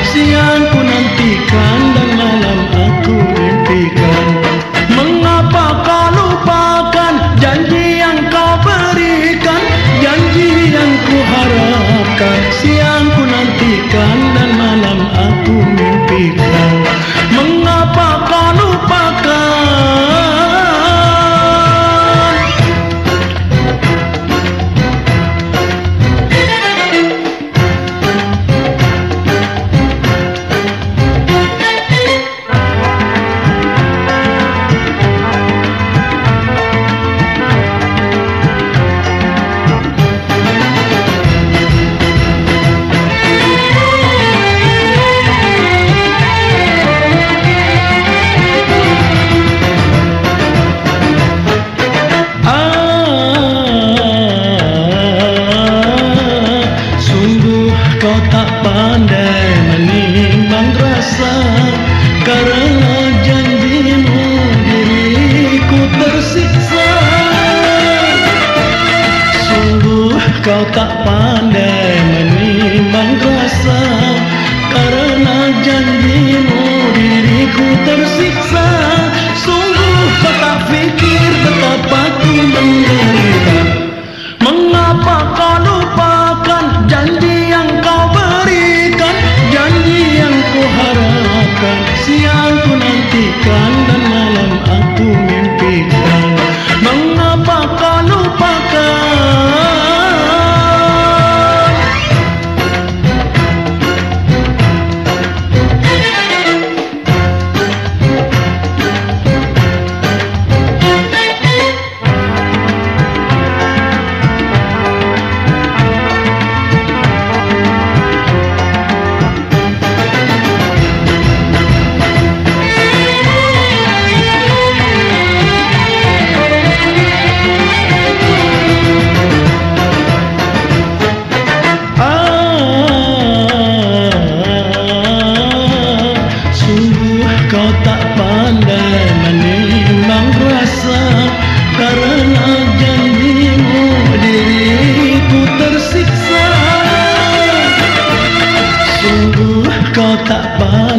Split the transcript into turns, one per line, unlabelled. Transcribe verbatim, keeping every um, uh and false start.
siang ku nantikan dan malam aku mimpikan. Mengapa kau lupakan janji yang kau berikan, janji yang ku harapkan, siang ku nantikan dan malam aku mimpikan. Mengapa kau lupakan? Kau tak pandai menimbang rasa, karena janjimu diriku tersiksa. Sungguh kau tak pandai menimbang rasa, karena janjimu diriku tersiksa. Sungguh kau tak fikir betapa ku menderita. Mengapa kau lupakan janji yang kau berikan, janji yang ku harapkan, siang ku nantikan dan malam aku mimpikan. Mengapa kau lupakan? Kau tak pandai menimbang rasa, karena janjimu diriku tersiksa. Sungguh kau tak pandai